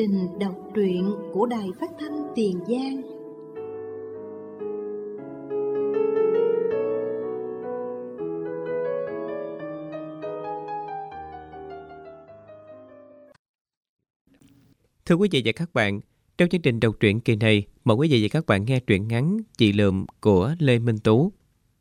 trình đọc truyện của Đài Phát thanh Tiền Giang. Thưa quý vị và các bạn, trong chương trình đọc truyện kỳ này, mời quý vị và các bạn nghe truyện ngắn Chị Lượm của Lê Minh Tú.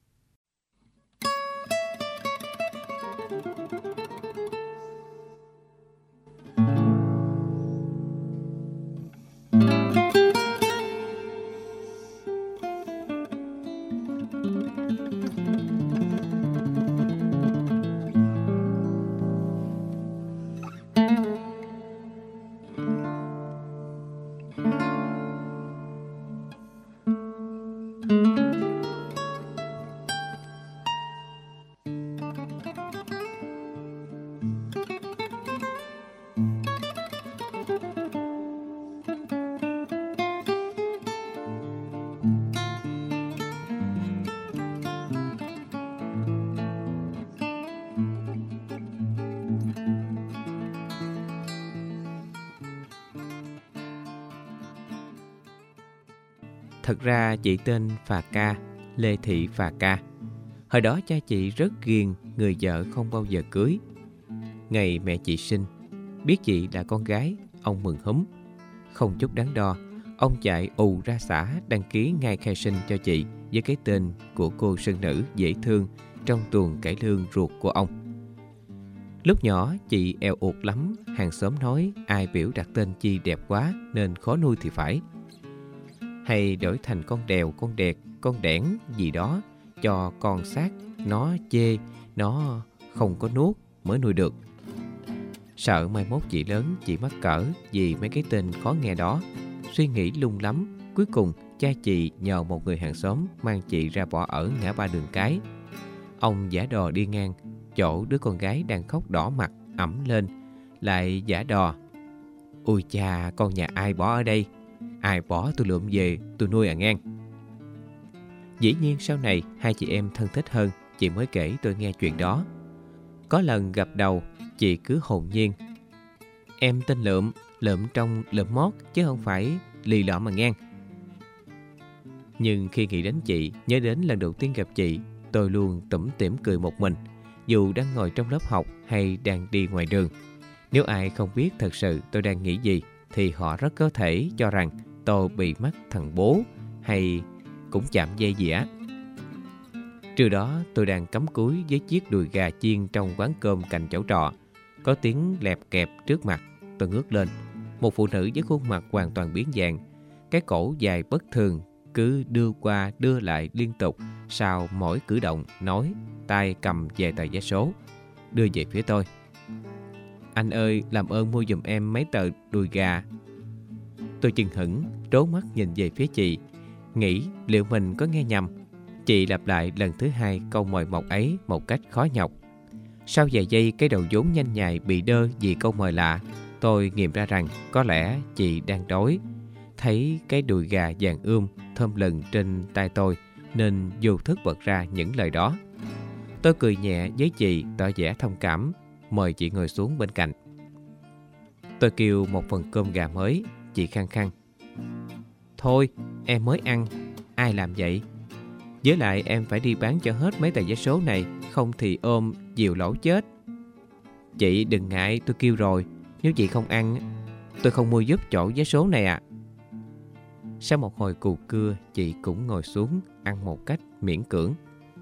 Thật ra chị tên Phà Ca, Lê Thị Phà Ca. Hồi đó cha chị rất ghiền người vợ không bao giờ cưới. Ngày mẹ chị sinh, biết chị là con gái, ông mừng húm. Không chút đắn đo, ông chạy ù ra xã đăng ký ngay khai sinh cho chị với cái tên của cô sơn nữ dễ thương trong tuồng cải lương ruột của ông. Lúc nhỏ chị eo uột lắm, hàng xóm nói ai biểu đặt tên chi đẹp quá nên khó nuôi thì phải. Hay đổi thành con đèo, con đẹt, con đẻn gì đó cho con xác, nó chê, nó không có nuốt mới nuôi được. Sợ mai mốt chị lớn chị mắc cỡ vì mấy cái tên khó nghe đó. Suy nghĩ lung lắm, cuối cùng cha chị nhờ một người hàng xóm mang chị ra bỏ ở ngã ba Đường Cái. Ông giả đò đi ngang chỗ đứa con gái đang khóc đỏ mặt ẵm lên, lại giả đò: "Ôi cha, con nhà ai bỏ ở đây? Ai bỏ tôi lượm về tôi nuôi à ngang." Dĩ nhiên sau này hai chị em thân thích hơn, chị mới kể tôi nghe chuyện đó. Có lần gặp đầu, chị cứ hồn nhiên: "Em tên Lượm, lượm trong lượm mót chứ không phải lì lợm mà ngang." Nhưng khi nghĩ đến chị, nhớ đến lần đầu tiên gặp chị, tôi luôn tủm tỉm cười một mình, dù đang ngồi trong lớp học hay đang đi ngoài đường. Nếu ai không biết thật sự tôi đang nghĩ gì, thì họ rất có thể cho rằng tôi bị mắc thằng bố hay cũng chạm dây dĩa. Trưa đó tôi đang cắm cúi với chiếc đùi gà chiên trong quán cơm cạnh chỗ trọ. Có tiếng lẹp kẹp trước mặt. Tôi ngước lên. Một phụ nữ với khuôn mặt hoàn toàn biến dạng, cái cổ dài bất thường, cứ đưa qua đưa lại liên tục sau mỗi cử động, nói, tay cầm về tờ vé số, đưa về phía tôi. "Anh ơi, làm ơn mua giùm em mấy tờ đùi gà." Tôi chừng hững, trố mắt nhìn về phía chị, nghĩ liệu mình có nghe nhầm. Chị lặp lại lần thứ hai câu mời mọc ấy một cách khó nhọc. Sau vài giây cái đầu vốn nhanh nhạy bị đơ vì câu mời lạ, tôi nghiệm ra rằng có lẽ chị đang đói. Thấy cái đùi gà vàng thơm lừng trên tay tôi nên vô thức bật ra những lời đó. Tôi cười nhẹ với chị, tỏ vẻ thông cảm, mời chị ngồi xuống bên cạnh. Tôi kêu một phần cơm gà mới. Chị khăng khăng: "Thôi, em mới ăn, ai làm vậy? Với lại em phải đi bán cho hết mấy tờ vé số này, không thì ôm diều lỗ chết." "Chị đừng ngại, tôi kêu rồi, nếu chị không ăn, tôi không mua giúp chỗ vé số này ạ." Sau một hồi cù cưa, chị cũng ngồi xuống ăn một cách miễn cưỡng.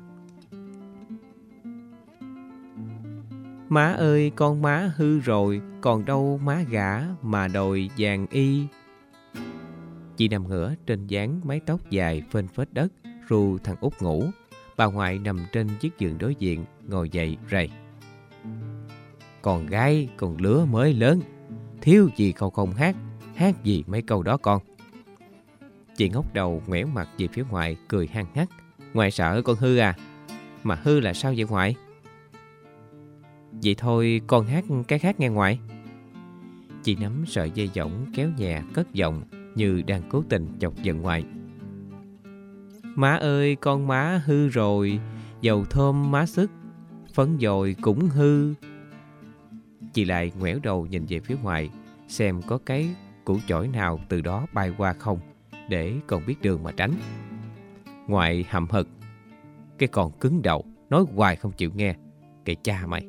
"Má ơi, con má hư rồi, còn đâu má gả mà đòi vàng y." Chị nằm ngửa trên dáng mái tóc dài phênh phết đất, ru thằng út ngủ. Bà ngoại nằm trên chiếc giường đối diện, ngồi dậy rầy: "Con gái, con lứa mới lớn, thiếu gì câu không hát, hát gì mấy câu đó con." Chị ngóc đầu ngoẻo mặt về phía ngoại, cười hăng hắc: "Ngoại sợ con hư à? Mà hư là sao vậy ngoại?" "Vậy thôi con hát cái khác nghe ngoại." Chị nắm sợi dây võng kéo nhẹ cất giọng như đang cố tình chọc giận ngoại: "Má ơi, con má hư rồi, dầu thơm má sức, phấn dồi cũng hư." Chị lại ngoẻo đầu nhìn về phía ngoài, xem có cái củ chổi nào từ đó bay qua không, để còn biết đường mà tránh. Ngoại hậm hực: cái con cứng đầu, nói hoài không chịu nghe, kệ cha mày.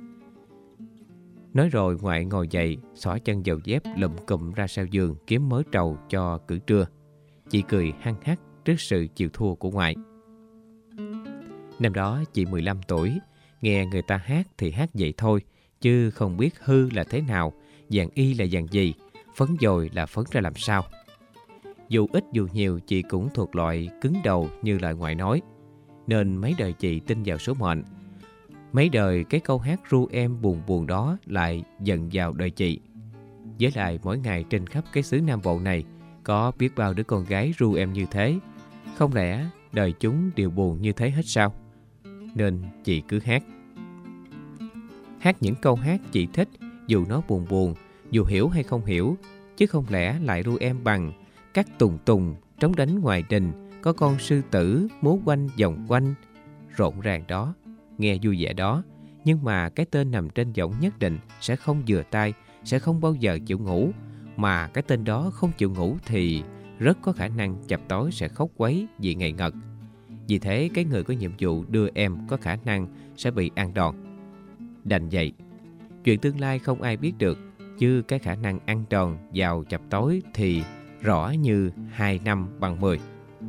Nói rồi ngoại ngồi dậy, xỏ chân vào dép, lụm cụm ra sau giường kiếm mớ trầu cho cử trưa. Chị cười hăng hắc trước sự chịu thua của ngoại. Năm đó chị 15 tuổi, nghe người ta hát thì hát vậy thôi, chứ không biết hư là thế nào, vàng y là vàng gì, phấn dồi là phấn ra làm sao. Dù ít dù nhiều, chị cũng thuộc loại cứng đầu như lời ngoại nói, nên mấy đời chị tin vào số mệnh. Mấy đời cái câu hát ru em buồn buồn đó lại dần vào đời chị. Với lại mỗi ngày trên khắp cái xứ Nam Bộ này có biết bao đứa con gái ru em như thế, không lẽ đời chúng đều buồn như thế hết sao? Nên chị cứ hát. Hát những câu hát chị thích, dù nó buồn buồn, dù hiểu hay không hiểu, chứ không lẽ lại ru em bằng các tùng tùng trống đánh ngoài đình, có con sư tử múa quanh vòng quanh. Rộn ràng đó, nghe vui vẻ đó, nhưng mà cái tên nằm trên giọng nhất định sẽ không vừa tai, sẽ không bao giờ chịu ngủ. Mà cái tên đó không chịu ngủ thì rất có khả năng chập tối sẽ khóc quấy vì ngày ngật. Vì thế cái người có nhiệm vụ đưa em có khả năng sẽ bị ăn đòn. Đành vậy, chuyện tương lai không ai biết được, chứ cái khả năng ăn đòn vào chập tối thì rõ như 2 năm bằng 10.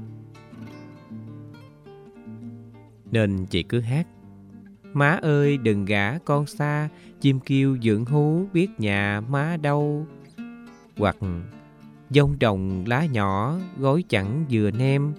Nên chị cứ hát: má ơi đừng gả con xa, chim kêu dưỡng hú biết nhà má đâu. Hoặc dông đồng lá nhỏ, gối chẳng vừa nem,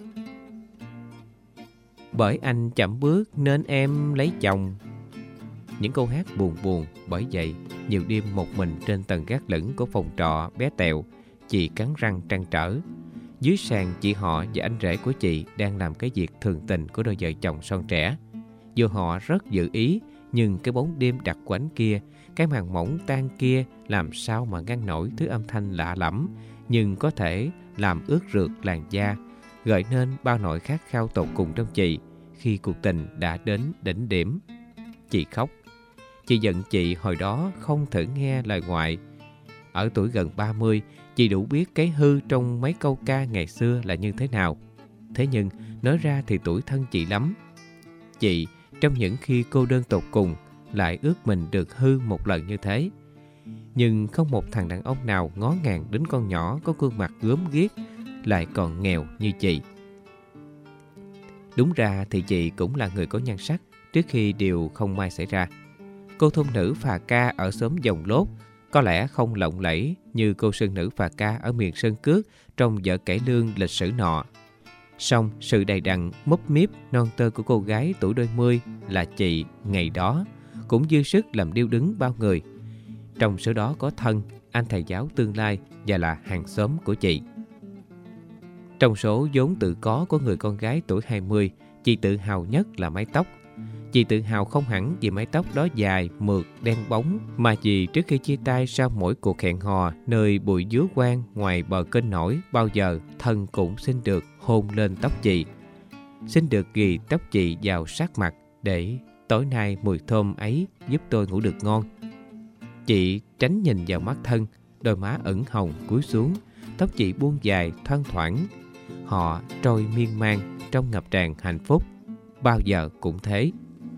bởi anh chậm bước nên em lấy chồng. Những câu hát buồn buồn. Bởi vậy nhiều đêm một mình trên tầng gác lửng của phòng trọ bé tẹo, chị cắn răng trăn trở. Dưới sàn, chị họ và anh rể của chị đang làm cái việc thường tình của đôi vợ chồng son trẻ. Dù họ rất dự ý, nhưng cái bóng đêm đặc quánh kia, cái màn mỏng tan kia làm sao mà ngăn nổi thứ âm thanh lạ lẫm, nhưng có thể làm ướt rượt làn da, gợi nên bao nỗi khát khao tột cùng trong chị khi cuộc tình đã đến đỉnh điểm. Chị khóc. Chị giận chị hồi đó không thử nghe lời ngoại. Ở tuổi gần 30, chị đủ biết cái hư trong mấy câu ca ngày xưa là như thế nào. Thế nhưng nói ra thì tủi thân chị lắm. Chị trong những khi cô đơn tột cùng lại ước mình được hư một lần như thế. Nhưng không một thằng đàn ông nào ngó ngàng đến con nhỏ có gương mặt gớm ghiếc lại còn nghèo như chị. Đúng ra thì chị cũng là người có nhan sắc trước khi điều không may xảy ra. Cô thôn nữ phà ca ở xóm Dòng Lốt có lẽ không lộng lẫy như cô sơn nữ phà ca ở miền Sơn Cước trong vở cải lương lịch sử nọ. Song sự đầy đặn, múp míp, non tơ của cô gái tuổi đôi mươi là chị ngày đó cũng dư sức làm điêu đứng bao người. Trong số đó có Thân, anh thầy giáo tương lai và là hàng xóm của chị. Trong số vốn tự có của người con gái tuổi 20, chị tự hào nhất là mái tóc. Chị tự hào không hẳn vì mái tóc đó dài, mượt, đen bóng, mà vì trước khi chia tay sau mỗi cuộc hẹn hò nơi bụi dứa quang ngoài bờ kênh nổi, bao giờ Thân cũng xin được hôn lên tóc chị. Xin được ghì tóc chị vào sát mặt để tối nay mùi thơm ấy giúp tôi ngủ được ngon. Chị tránh nhìn vào mắt Thân, đôi má ửng hồng cúi xuống, tóc chị buông dài thoang thoảng. Họ trôi miên man trong ngập tràn hạnh phúc, bao giờ cũng thế.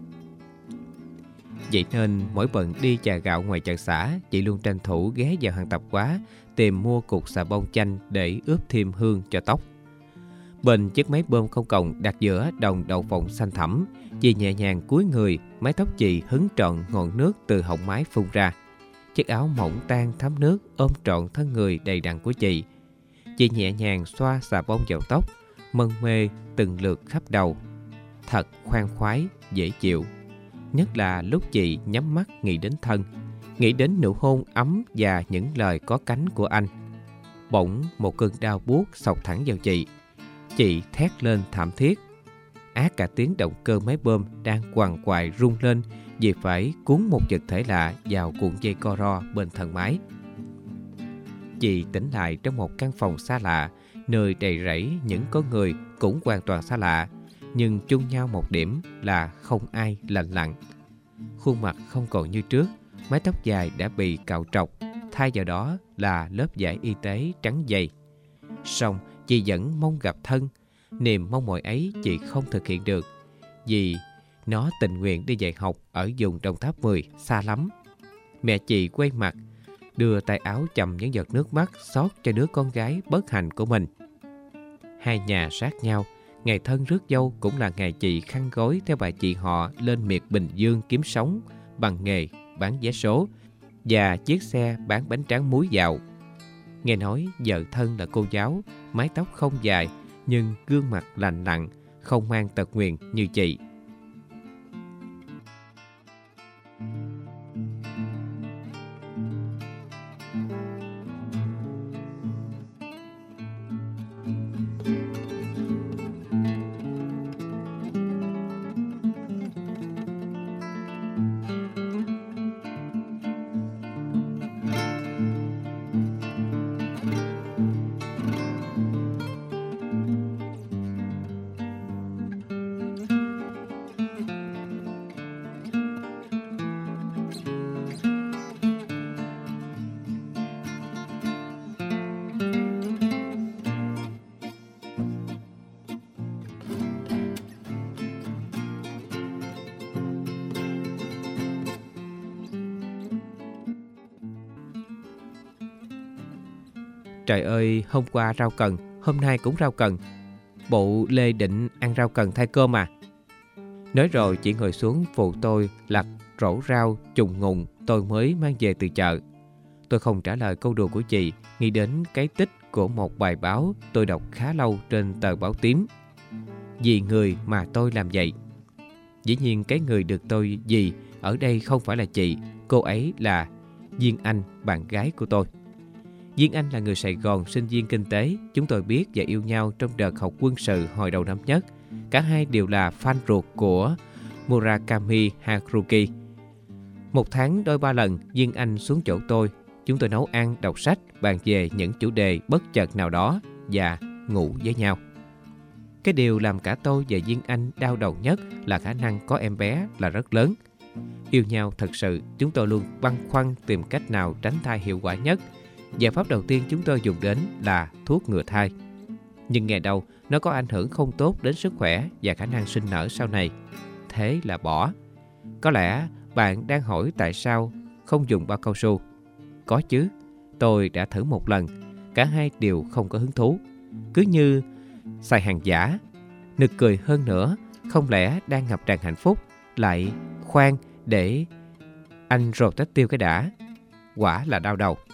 Vậy nên mỗi bận đi chà gạo ngoài chợ xã, chị luôn tranh thủ ghé vào hàng tạp hóa tìm mua cục xà bông chanh để ướp thêm hương cho tóc. Bên chiếc máy bơm không còng đặt giữa đồng đậu phộng xanh thẳm, chị nhẹ nhàng cúi người, mái tóc chị hứng trọn ngọn nước từ họng mái phun ra. Chiếc áo mỏng tan thấm nước ôm trọn thân người đầy đặn của chị. Chị nhẹ nhàng xoa xà bông vào tóc, mân mê từng lượt khắp đầu. Thật khoan khoái, dễ chịu. Nhất là lúc chị nhắm mắt nghĩ đến Thân, nghĩ đến nụ hôn ấm và những lời có cánh của anh. Bỗng một cơn đau buốt xộc thẳng vào chị. Chị thét lên thảm thiết. Át cả tiếng động cơ máy bơm đang quằn quại rung lên vì phải cuốn một vật thể lạ vào cuộn dây co ro bên thân máy. Chị tỉnh lại trong một căn phòng xa lạ, nơi đầy rẫy những con người cũng hoàn toàn xa lạ, nhưng chung nhau một điểm là không ai lành lặn. Khuôn mặt không còn như trước, mái tóc dài đã bị cạo trọc, thay vào đó là lớp vải y tế trắng dày. Song chị vẫn mong gặp thân. Niềm mong mỏi ấy chị không thực hiện được, vì nó tình nguyện đi dạy học ở vùng Đồng Tháp 10 xa lắm. Mẹ chị quay mặt, đưa tay áo chầm những giọt nước mắt xót cho đứa con gái bất hạnh của mình. Hai nhà sát nhau, ngày thân rước dâu cũng là ngày chị khăn gối theo bà chị họ lên miệt Bình Dương kiếm sống bằng nghề bán vé số và chiếc xe bán bánh tráng muối dạo. Nghe nói vợ thân là cô giáo, mái tóc không dài nhưng gương mặt lành lặn, không mang tật nguyền như chị. Trời ơi, hôm qua rau cần, hôm nay cũng rau cần. Bộ Lê định ăn rau cần thay cơm à? Nói rồi chị ngồi xuống phụ tôi lặt rổ rau trùng ngùng tôi mới mang về từ chợ. Tôi không trả lời câu đùa của chị, nghĩ đến cái tích của một bài báo tôi đọc khá lâu trên tờ báo tím. Vì người mà tôi làm vậy. Dĩ nhiên cái người được tôi vì ở đây không phải là chị, cô ấy là Duyên Anh, bạn gái của tôi. Duyên Anh là người Sài Gòn, sinh viên kinh tế. Chúng tôi biết và yêu nhau trong đợt học quân sự hồi đầu năm nhất. Cả hai đều là fan ruột của Murakami Haruki. Một tháng đôi ba lần, Duyên Anh xuống chỗ tôi. Chúng tôi nấu ăn, đọc sách, bàn về những chủ đề bất chợt nào đó và ngủ với nhau. Cái điều làm cả tôi và Duyên Anh đau đầu nhất là khả năng có em bé là rất lớn. Yêu nhau thật sự, chúng tôi luôn băn khoăn tìm cách nào tránh thai hiệu quả nhất. Giải pháp đầu tiên chúng tôi dùng đến là thuốc ngừa thai. Nhưng nghe đâu nó có ảnh hưởng không tốt đến sức khỏe và khả năng sinh nở sau này. Thế là bỏ. Có lẽ bạn đang hỏi tại sao không dùng bao cao su. Có chứ, tôi đã thử một lần. Cả hai đều không có hứng thú. Cứ như xài hàng giả. Nực cười hơn nữa, không lẽ đang ngập tràn hạnh phúc lại khoan để anh rồi tách tiêu cái đã. Quả là đau đầu.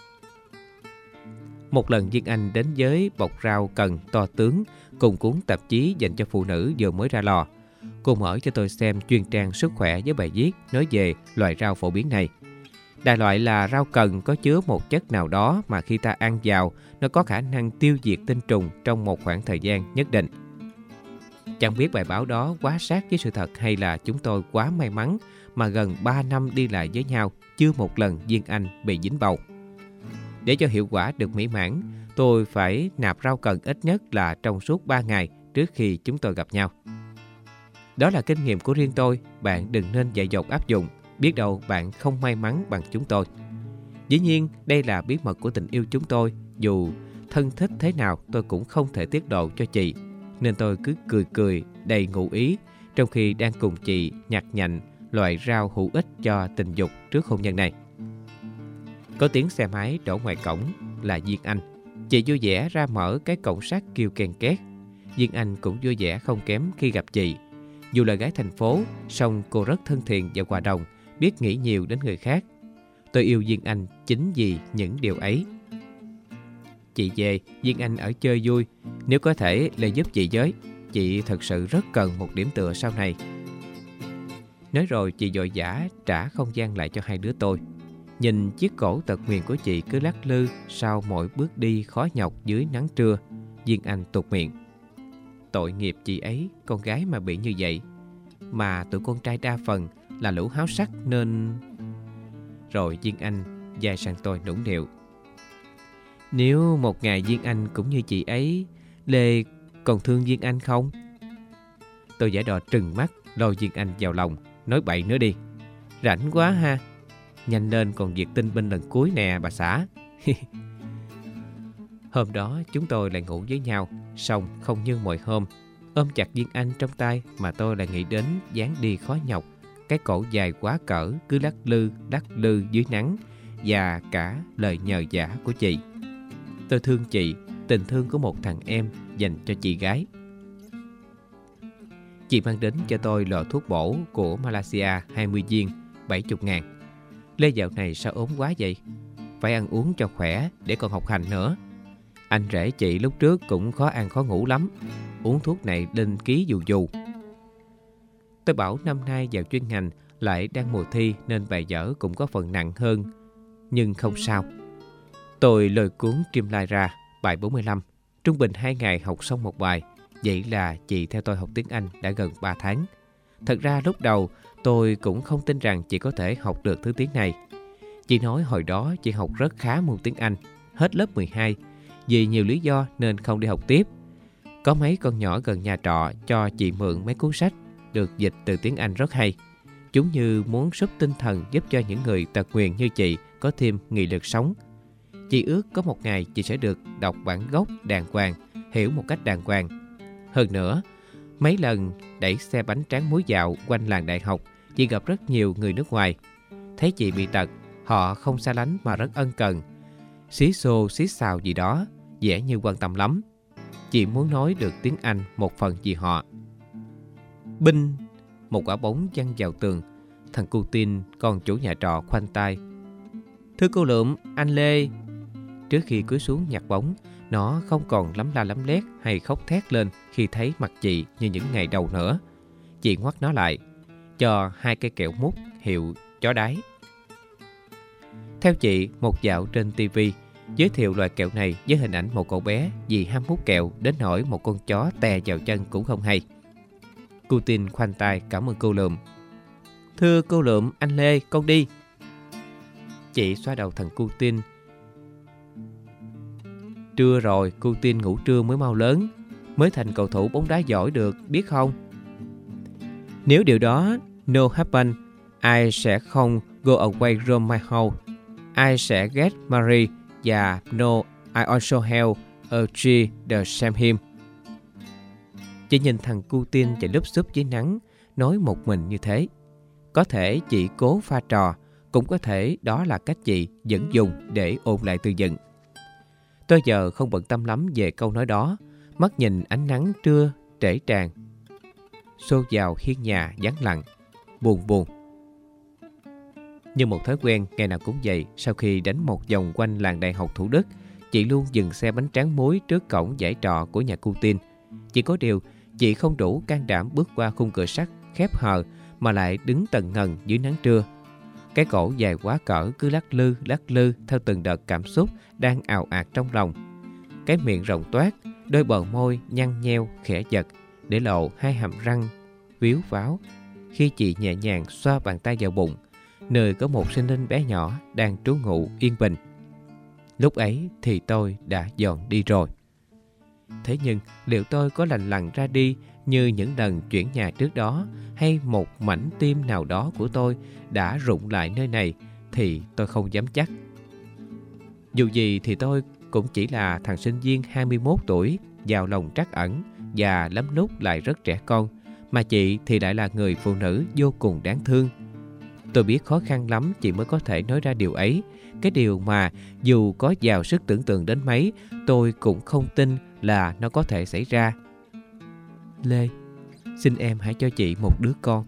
Một lần Duyên Anh đến với bọc rau cần to tướng cùng cuốn tạp chí dành cho phụ nữ vừa mới ra lò. Cô mở cho tôi xem chuyên trang sức khỏe với bài viết nói về loại rau phổ biến này. Đại loại là rau cần có chứa một chất nào đó mà khi ta ăn vào, nó có khả năng tiêu diệt tinh trùng trong một khoảng thời gian nhất định. Chẳng biết bài báo đó quá sát với sự thật hay là chúng tôi quá may mắn mà gần 3 năm đi lại với nhau, chưa một lần Duyên Anh bị dính bầu. Để cho hiệu quả được mỹ mãn, tôi phải nạp rau cần ít nhất là trong suốt 3 ngày trước khi chúng tôi gặp nhau. Đó là kinh nghiệm của riêng tôi, bạn đừng nên dại dột áp dụng, biết đâu bạn không may mắn bằng chúng tôi. Dĩ nhiên, đây là bí mật của tình yêu chúng tôi, dù thân thích thế nào tôi cũng không thể tiết lộ cho chị, nên tôi cứ cười cười đầy ngụ ý trong khi đang cùng chị nhặt nhạnh loại rau hữu ích cho tình dục trước hôn nhân này. Có tiếng xe máy đổ ngoài cổng là Duyên Anh. Chị vui vẻ ra mở cái cổng sắt kêu ken két. Duyên Anh cũng vui vẻ không kém khi gặp chị. Dù là gái thành phố, song cô rất thân thiện và hòa đồng, biết nghĩ nhiều đến người khác. Tôi yêu Duyên Anh chính vì những điều ấy. Chị về, Duyên Anh ở chơi vui. Nếu có thể là giúp chị với. Chị thật sự rất cần một điểm tựa sau này. Nói rồi chị vội vã trả không gian lại cho hai đứa tôi. Nhìn chiếc cổ tật nguyền của chị cứ lắc lư sau mỗi bước đi khó nhọc dưới nắng trưa, Duyên Anh tuột miệng. Tội nghiệp chị ấy, con gái mà bị như vậy. Mà tụi con trai đa phần là lũ háo sắc nên... Rồi Duyên Anh dài sang tôi nũng nịu. Nếu một ngày Duyên Anh cũng như chị ấy, Lê còn thương Duyên Anh không? Tôi giả đò trừng mắt, lôi Duyên Anh vào lòng, nói bậy nữa đi. Rảnh quá ha. Nhanh lên còn việc tinh binh lần cuối nè bà xã. Hôm đó chúng tôi lại ngủ với nhau, song không như mọi hôm. Ôm chặt viên Anh trong tay mà tôi lại nghĩ đến dáng đi khó nhọc, cái cổ dài quá cỡ cứ lắc lư dưới nắng, và cả lời nhờ vả của chị. Tôi thương chị, tình thương của một thằng em dành cho chị gái. Chị mang đến cho tôi lọ thuốc bổ của Malaysia 20 viên, 70.000. Lê dạo này sao ốm quá vậy? Phải ăn uống cho khỏe để còn học hành nữa. Anh rể chị lúc trước cũng khó ăn khó ngủ lắm, uống thuốc này lên ký dù dù. Tôi bảo năm nay vào chuyên ngành lại đang mùa thi nên bài vở cũng có phần nặng hơn. Nhưng không sao. Tôi lôi cuốn Streamline ra, bài 45. Trung bình 2 ngày học xong một bài. Vậy là chị theo tôi học tiếng Anh đã gần 3 tháng. Thật ra lúc đầu tôi cũng không tin rằng chị có thể học được thứ tiếng này. Chị nói hồi đó chị học rất khá môn tiếng Anh, hết lớp 12. Vì nhiều lý do nên không đi học tiếp. Có mấy con nhỏ gần nhà trọ cho chị mượn mấy cuốn sách được dịch từ tiếng Anh rất hay. Chúng như muốn giúp tinh thần giúp cho những người tật nguyền như chị có thêm nghị lực sống. Chị ước có một ngày chị sẽ được đọc bản gốc đàng hoàng, hiểu một cách đàng hoàng. Hơn nữa, mấy lần đẩy xe bánh tráng muối dạo quanh làng đại học, chị gặp rất nhiều người nước ngoài. Thấy chị bị tật, họ không xa lánh mà rất ân cần. Xí xô xí xào gì đó, vẻ như quan tâm lắm. Chị muốn nói được tiếng Anh một phần vì họ. Binh, một quả bóng văng vào tường. Thằng cu tin, con chủ nhà trọ khoanh tay. Thưa cô Lượm, anh Lê. Trước khi cúi xuống nhặt bóng, nó không còn lắm la lắm lét hay khóc thét lên khi thấy mặt chị như những ngày đầu nữa. Chị ngoắt nó lại, cho 2 cây kẹo mút hiệu chó đái. Theo chị, một dạo trên TV giới thiệu loại kẹo này với hình ảnh một cậu bé vì ham hút kẹo đến nỗi một con chó tè vào chân cũng không hay. Cô tin khoanh tay cảm ơn cô Lượm. Thưa cô Lượm, anh Lê, con đi. Chị xoa đầu thằng cu tin. Trưa rồi, cu tin ngủ trưa mới mau lớn, mới thành cầu thủ bóng đá giỏi được, biết không? Nếu điều đó no happen, I sẽ không go away from my house. I sẽ get married và no, I also have a tree the same him. Chị nhìn thằng cu tin chạy lúp xúp dưới nắng, nói một mình như thế. Có thể chị cố pha trò, cũng có thể đó là cách chị vẫn dùng để ôn lại từ dựng. Tôi giờ không bận tâm lắm về câu nói đó, mắt nhìn ánh nắng trưa trễ tràn xô vào hiên nhà vắng lặng, buồn buồn. Như một thói quen, ngày nào cũng vậy, sau khi đánh một vòng quanh làng đại học Thủ Đức, chị luôn dừng xe bánh tráng muối trước cổng dãy trọ của nhà cu tin. Chỉ có điều, chị không đủ can đảm bước qua khung cửa sắt khép hờ mà lại đứng tần ngần dưới nắng trưa. Cái cổ dài quá cỡ cứ lắc lư theo từng đợt cảm xúc đang ào ạt trong lòng. Cái miệng rộng toát, đôi bờ môi nhăn nheo khẽ giật để lộ 2 hàm răng víu váo khi chị nhẹ nhàng xoa bàn tay vào bụng, nơi có một sinh linh bé nhỏ đang trú ngụ yên bình. Lúc ấy thì tôi đã dọn đi rồi. Thế nhưng liệu tôi có lành lặn ra đi như những lần chuyển nhà trước đó, hay một mảnh tim nào đó của tôi đã rụng lại nơi này thì tôi không dám chắc. Dù gì thì tôi cũng chỉ là thằng sinh viên 21 tuổi, vào lòng trắc ẩn và lắm lúc lại rất trẻ con, mà chị thì lại là người phụ nữ vô cùng đáng thương. Tôi biết khó khăn lắm chị mới có thể nói ra điều ấy, cái điều mà dù có giàu sức tưởng tượng đến mấy, tôi cũng không tin là nó có thể xảy ra. Lê, xin em hãy cho chị một đứa con.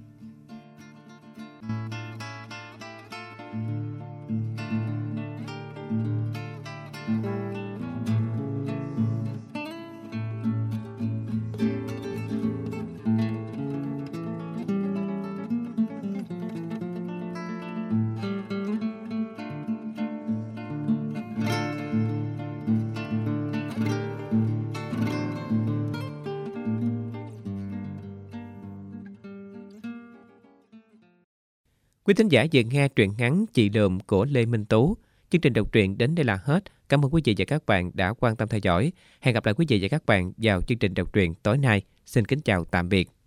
Quý thính giả vừa nghe truyện ngắn Chị Lượm của Lê Minh Tú. Chương trình đọc truyện đến đây là hết. Cảm ơn quý vị và các bạn đã quan tâm theo dõi. Hẹn gặp lại quý vị và các bạn vào chương trình đọc truyện tối nay. Xin kính chào tạm biệt.